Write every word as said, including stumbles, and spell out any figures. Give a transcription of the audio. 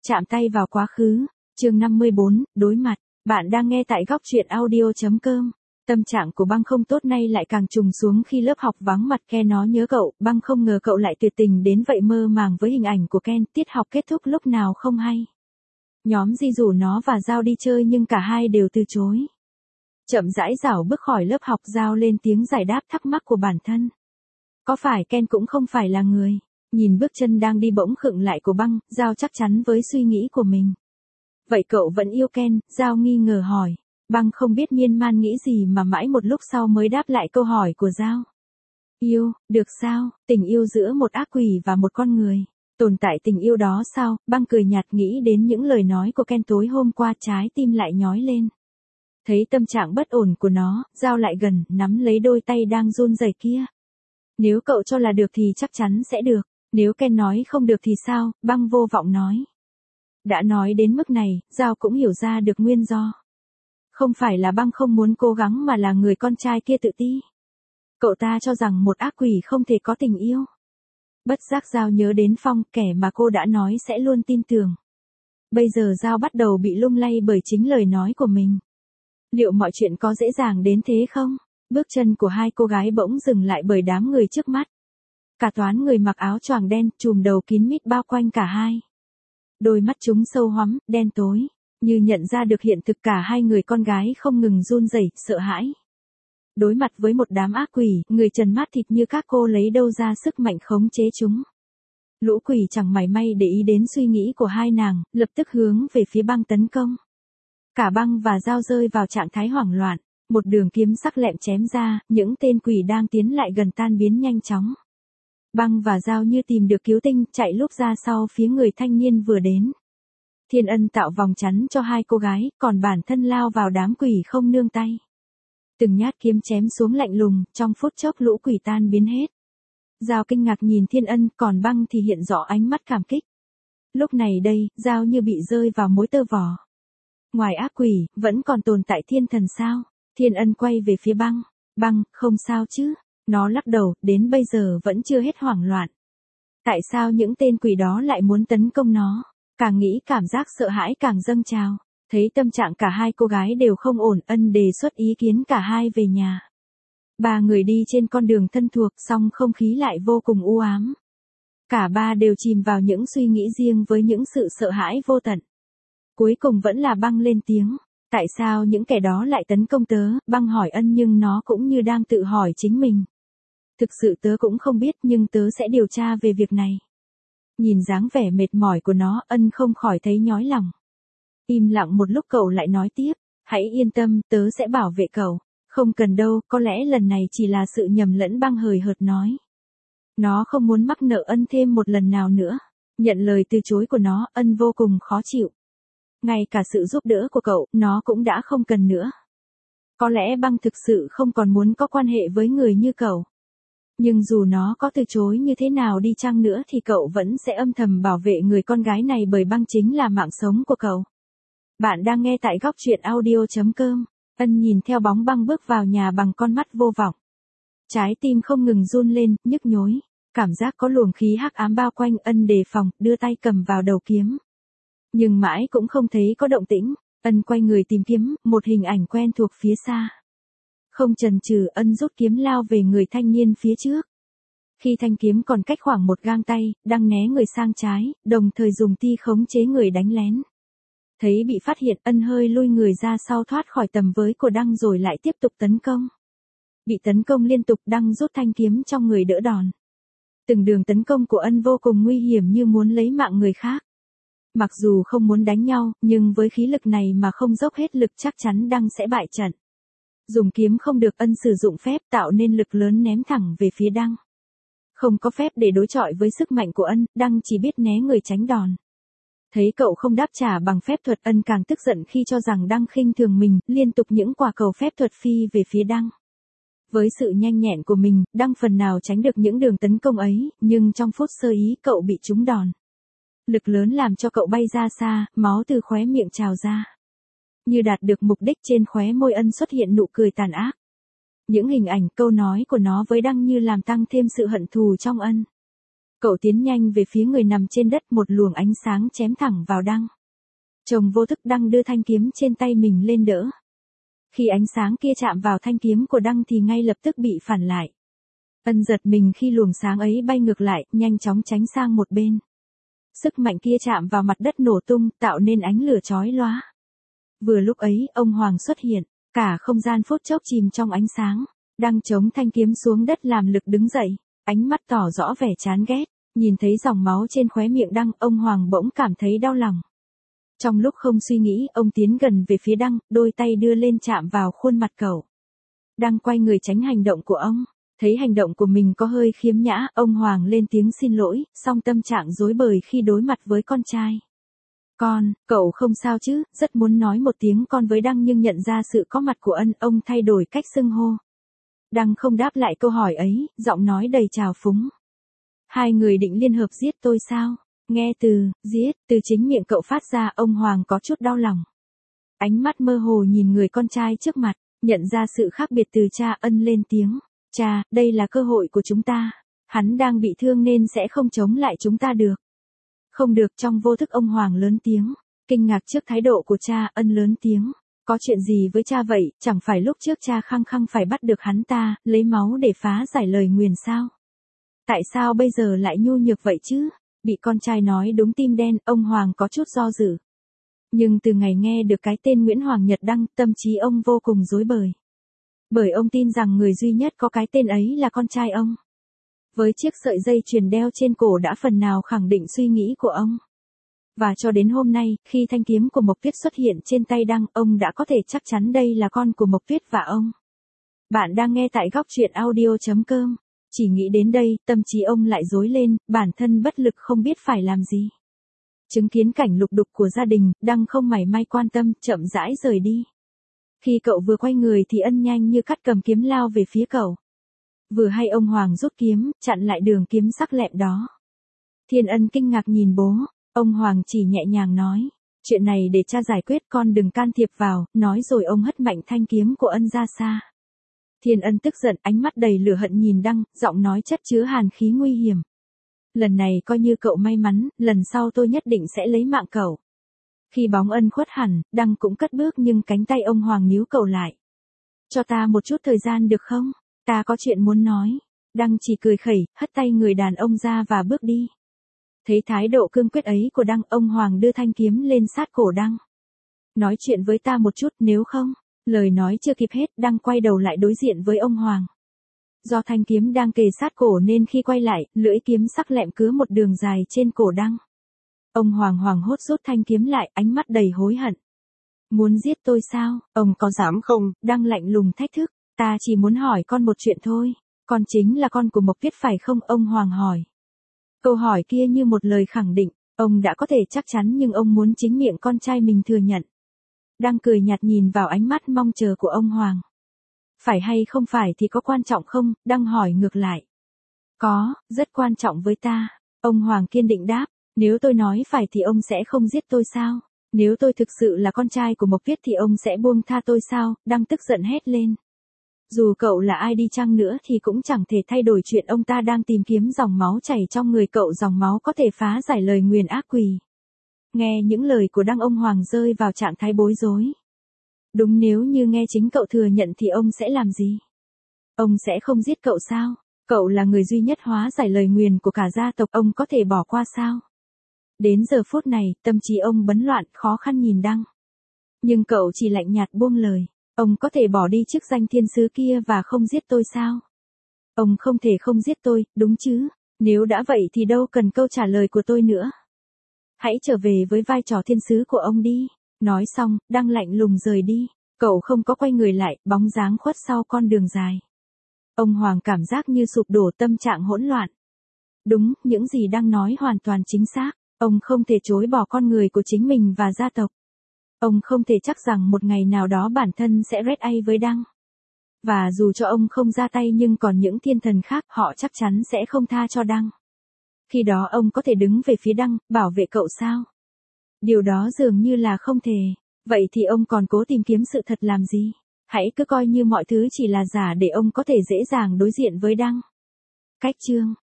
Chạm tay vào quá khứ, chương năm mươi bốn, đối mặt, bạn đang nghe tại góc truyện audio.com. Tâm trạng của Băng không tốt nay lại càng trùng xuống khi lớp học vắng mặt Ken nó nhớ cậu, Băng không ngờ cậu lại tuyệt tình đến vậy, mơ màng với hình ảnh của Ken, tiết học kết thúc lúc nào không hay. Nhóm Di rủ nó và Giao đi chơi nhưng cả hai đều từ chối. Chậm rãi rảo bước khỏi lớp học, Giao lên tiếng giải đáp thắc mắc của bản thân. Có phải Ken cũng không phải là người? Nhìn bước chân đang đi bỗng khựng lại của Băng, Giao chắc chắn với suy nghĩ của mình. Vậy cậu vẫn yêu Ken? Giao nghi ngờ hỏi. Băng không biết miên man nghĩ gì mà mãi một lúc sau mới đáp lại câu hỏi của Giao. Yêu, được sao? Tình yêu giữa một ác quỷ và một con người. Tồn tại tình yêu đó sao? Băng cười nhạt nghĩ đến những lời nói của Ken tối hôm qua, trái tim lại nhói lên. Thấy tâm trạng bất ổn của nó, Giao lại gần, nắm lấy đôi tay đang run rẩy kia. Nếu cậu cho là được thì chắc chắn sẽ được. Nếu Ken nói không được thì sao? Băng vô vọng nói. Đã nói đến mức này, Giao cũng hiểu ra được nguyên do. Không phải là Băng không muốn cố gắng mà là người con trai kia tự ti. Cậu ta cho rằng một ác quỷ không thể có tình yêu. Bất giác Giao nhớ đến Phong, kẻ mà cô đã nói sẽ luôn tin tưởng. Bây giờ Giao bắt đầu bị lung lay bởi chính lời nói của mình. Liệu mọi chuyện có dễ dàng đến thế không? Bước chân của hai cô gái bỗng dừng lại bởi đám người trước mắt. Cả toán người mặc áo choàng đen, trùm đầu kín mít bao quanh cả hai. Đôi mắt chúng sâu hoắm, đen tối, như nhận ra được hiện thực, cả hai người con gái không ngừng run rẩy, sợ hãi. Đối mặt với một đám ác quỷ, người trần mắt thịt như các cô lấy đâu ra sức mạnh khống chế chúng. Lũ quỷ chẳng mảy may để ý đến suy nghĩ của hai nàng, lập tức hướng về phía Băng tấn công. Cả Băng và Giao rơi vào trạng thái hoảng loạn, một đường kiếm sắc lẹm chém ra, những tên quỷ đang tiến lại gần tan biến nhanh chóng. Băng và Giao như tìm được cứu tinh, chạy lúc ra sau phía người thanh niên vừa đến. Thiên Ân tạo vòng chắn cho hai cô gái, còn bản thân lao vào đám quỷ không nương tay. Từng nhát kiếm chém xuống lạnh lùng, trong phút chốc lũ quỷ tan biến hết. Giao kinh ngạc nhìn Thiên Ân, còn Băng thì hiện rõ ánh mắt cảm kích. Lúc này đây, Giao như bị rơi vào mối tơ vò. Ngoài ác quỷ, vẫn còn tồn tại thiên thần sao? Thiên Ân quay về phía Băng. Băng, không sao chứ? Nó lắc đầu, đến bây giờ vẫn chưa hết hoảng loạn. Tại sao những tên quỷ đó lại muốn tấn công nó? Càng nghĩ cảm giác sợ hãi càng dâng trào. Thấy tâm trạng cả hai cô gái đều không ổn, Ân đề xuất ý kiến cả hai về nhà. Ba người đi trên con đường thân thuộc, song không khí lại vô cùng u ám. Cả ba đều chìm vào những suy nghĩ riêng với những sự sợ hãi vô tận. Cuối cùng vẫn là Băng lên tiếng. Tại sao những kẻ đó lại tấn công tớ? Băng hỏi Ân nhưng nó cũng như đang tự hỏi chính mình. Thực sự tớ cũng không biết, nhưng tớ sẽ điều tra về việc này. Nhìn dáng vẻ mệt mỏi của nó, Ân không khỏi thấy nhói lòng. Im lặng một lúc cậu lại nói tiếp. Hãy yên tâm, tớ sẽ bảo vệ cậu. Không cần đâu, có lẽ lần này chỉ là sự nhầm lẫn, Băng hời hợt nói. Nó không muốn mắc nợ Ân thêm một lần nào nữa. Nhận lời từ chối của nó, Ân vô cùng khó chịu. Ngay cả sự giúp đỡ của cậu, nó cũng đã không cần nữa. Có lẽ Băng thực sự không còn muốn có quan hệ với người như cậu. Nhưng dù nó có từ chối như thế nào đi chăng nữa thì cậu vẫn sẽ âm thầm bảo vệ người con gái này, bởi Băng chính là mạng sống của cậu. Bạn đang nghe tại góc truyện audio.com. Ân nhìn theo bóng Băng bước vào nhà bằng con mắt vô vọng. Trái tim không ngừng run lên, nhức nhối. Cảm giác có luồng khí hắc ám bao quanh, Ân đề phòng, đưa tay cầm vào đầu kiếm. Nhưng mãi cũng không thấy có động tĩnh. Ân quay người tìm kiếm, một hình ảnh quen thuộc phía xa. Không chần chừ, Ân rút kiếm lao về người thanh niên phía trước. Khi thanh kiếm còn cách khoảng một gang tay, đang né người sang trái, đồng thời dùng ti khống chế người đánh lén. Thấy bị phát hiện, Ân hơi lui người ra sau thoát khỏi tầm với của Đăng rồi lại tiếp tục tấn công. Bị tấn công liên tục, Đăng rút thanh kiếm trong người đỡ đòn. Từng đường tấn công của Ân vô cùng nguy hiểm, như muốn lấy mạng người khác. Mặc dù không muốn đánh nhau, nhưng với khí lực này mà không dốc hết lực chắc chắn Đăng sẽ bại trận. Dùng kiếm không được, Ân sử dụng phép tạo nên lực lớn ném thẳng về phía Đăng. Không có phép để đối chọi với sức mạnh của Ân, Đăng chỉ biết né người tránh đòn. Thấy cậu không đáp trả bằng phép thuật, Ân càng tức giận khi cho rằng Đăng khinh thường mình, liên tục những quả cầu phép thuật phi về phía Đăng. Với sự nhanh nhẹn của mình, Đăng phần nào tránh được những đường tấn công ấy, nhưng trong phút sơ ý cậu bị trúng đòn. Lực lớn làm cho cậu bay ra xa, máu từ khóe miệng trào ra. Như đạt được mục đích, trên khóe môi Ân xuất hiện nụ cười tàn ác. Những hình ảnh, câu nói của nó với Đăng như làm tăng thêm sự hận thù trong Ân. Cậu tiến nhanh về phía người nằm trên đất, một luồng ánh sáng chém thẳng vào Đăng. Chồng vô thức Đăng đưa thanh kiếm trên tay mình lên đỡ. Khi ánh sáng kia chạm vào thanh kiếm của Đăng thì ngay lập tức bị phản lại. Ân giật mình khi luồng sáng ấy bay ngược lại, nhanh chóng tránh sang một bên. Sức mạnh kia chạm vào mặt đất nổ tung, tạo nên ánh lửa chói lóa. Vừa lúc ấy, ông Hoàng xuất hiện, cả không gian phút chốc chìm trong ánh sáng. Đăng chống thanh kiếm xuống đất làm lực đứng dậy, ánh mắt tỏ rõ vẻ chán ghét. Nhìn thấy dòng máu trên khóe miệng Đăng, ông Hoàng bỗng cảm thấy đau lòng. Trong lúc không suy nghĩ, ông tiến gần về phía Đăng, đôi tay đưa lên chạm vào khuôn mặt cậu. Đăng quay người tránh hành động của ông. Thấy hành động của mình có hơi khiếm nhã, ông Hoàng lên tiếng xin lỗi, song tâm trạng rối bời khi đối mặt với con trai. Con, cậu không sao chứ? Rất muốn nói một tiếng con với Đăng nhưng nhận ra sự có mặt của Ân, ông thay đổi cách xưng hô. Đăng không đáp lại câu hỏi ấy, giọng nói đầy trào phúng. Hai người định liên hợp giết tôi sao? Nghe từ, giết, từ chính miệng cậu phát ra, ông Hoàng có chút đau lòng. Ánh mắt mơ hồ nhìn người con trai trước mặt, nhận ra sự khác biệt từ cha. Ân lên tiếng. Cha, đây là cơ hội của chúng ta. Hắn đang bị thương nên sẽ không chống lại chúng ta được. Không được. Trong vô thức ông Hoàng lớn tiếng. Kinh ngạc trước thái độ của cha, Ân lớn tiếng. Có chuyện gì với cha vậy? Chẳng phải lúc trước cha khăng khăng phải bắt được hắn ta, lấy máu để phá giải lời nguyền sao? Tại sao bây giờ lại nhu nhược vậy chứ? Bị con trai nói đúng tim đen, ông Hoàng có chút do dự. Nhưng từ ngày nghe được cái tên Nguyễn Hoàng Nhật Đăng, tâm trí ông vô cùng rối bời. Bởi ông tin rằng người duy nhất có cái tên ấy là con trai ông. Với chiếc sợi dây chuyền đeo trên cổ đã phần nào khẳng định suy nghĩ của ông. Và cho đến hôm nay, khi thanh kiếm của Mộc Tuyết xuất hiện trên tay Đăng, ông đã có thể chắc chắn đây là con của Mộc Tuyết và ông. Bạn đang nghe tại góc truyện audio chấm com. Chỉ nghĩ đến đây, tâm trí ông lại rối lên, bản thân bất lực không biết phải làm gì. Chứng kiến cảnh lục đục của gia đình, Đăng không mảy may quan tâm, chậm rãi rời đi. Khi cậu vừa quay người thì Ân nhanh như cắt cầm kiếm lao về phía cậu. Vừa hay ông Hoàng rút kiếm, chặn lại đường kiếm sắc lẹm đó. Thiên Ân kinh ngạc nhìn bố, ông Hoàng chỉ nhẹ nhàng nói. Chuyện này để cha giải quyết, con đừng can thiệp vào, nói rồi ông hất mạnh thanh kiếm của Ân ra xa. Thiên Ân tức giận, ánh mắt đầy lửa hận nhìn Đăng, giọng nói chất chứa hàn khí nguy hiểm. Lần này coi như cậu may mắn, lần sau tôi nhất định sẽ lấy mạng cậu. Khi bóng Ân khuất hẳn, Đăng cũng cất bước nhưng cánh tay ông Hoàng níu cậu lại. Cho ta một chút thời gian được không? Ta có chuyện muốn nói. Đăng chỉ cười khẩy, hất tay người đàn ông ra và bước đi. Thấy thái độ cương quyết ấy của Đăng, ông Hoàng đưa thanh kiếm lên sát cổ Đăng. Nói chuyện với ta một chút, nếu không. Lời nói chưa kịp hết, Đăng quay đầu lại đối diện với ông Hoàng. Do thanh kiếm đang kề sát cổ nên khi quay lại, lưỡi kiếm sắc lẹm cứa một đường dài trên cổ Đăng. Ông Hoàng hoảng hốt rút thanh kiếm lại, ánh mắt đầy hối hận. Muốn giết tôi sao? Ông có dám không? Đăng lạnh lùng thách thức. Ta chỉ muốn hỏi con một chuyện thôi. Con chính là con của Mộc Tuyết phải không? Ông Hoàng hỏi. Câu hỏi kia như một lời khẳng định. Ông đã có thể chắc chắn nhưng ông muốn chính miệng con trai mình thừa nhận. Đăng cười nhạt nhìn vào ánh mắt mong chờ của ông Hoàng. Phải hay không phải thì có quan trọng không? Đăng hỏi ngược lại. Có, rất quan trọng với ta. Ông Hoàng kiên định đáp. Nếu tôi nói phải thì ông sẽ không giết tôi sao? Nếu tôi thực sự là con trai của Mộc Tuyết thì ông sẽ buông tha tôi sao? Đăng tức giận hét lên. Dù cậu là ai đi chăng nữa thì cũng chẳng thể thay đổi chuyện ông ta đang tìm kiếm dòng máu chảy trong người cậu, dòng máu có thể phá giải lời nguyền ác quỷ. Nghe những lời của Đăng, ông Hoàng rơi vào trạng thái bối rối. Đúng, nếu như nghe chính cậu thừa nhận thì ông sẽ làm gì? Ông sẽ không giết cậu sao? Cậu là người duy nhất hóa giải lời nguyền của cả gia tộc, ông có thể bỏ qua sao? Đến giờ phút này, tâm trí ông bấn loạn, khó khăn nhìn Đăng. Nhưng cậu chỉ lạnh nhạt buông lời. Ông có thể bỏ đi chức danh thiên sứ kia và không giết tôi sao? Ông không thể không giết tôi, đúng chứ? Nếu đã vậy thì đâu cần câu trả lời của tôi nữa. Hãy trở về với vai trò thiên sứ của ông đi. Nói xong, Đăng lạnh lùng rời đi. Cậu không có quay người lại, bóng dáng khuất sau con đường dài. Ông Hoàng cảm giác như sụp đổ, tâm trạng hỗn loạn. Đúng, những gì Đăng nói hoàn toàn chính xác. Ông không thể chối bỏ con người của chính mình và gia tộc. Ông không thể chắc rằng một ngày nào đó bản thân sẽ red a với Đăng. Và dù cho ông không ra tay nhưng còn những thiên thần khác, họ chắc chắn sẽ không tha cho Đăng. Khi đó ông có thể đứng về phía Đăng, bảo vệ cậu sao? Điều đó dường như là không thể. Vậy thì ông còn cố tìm kiếm sự thật làm gì? Hãy cứ coi như mọi thứ chỉ là giả để ông có thể dễ dàng đối diện với Đăng. Cách chương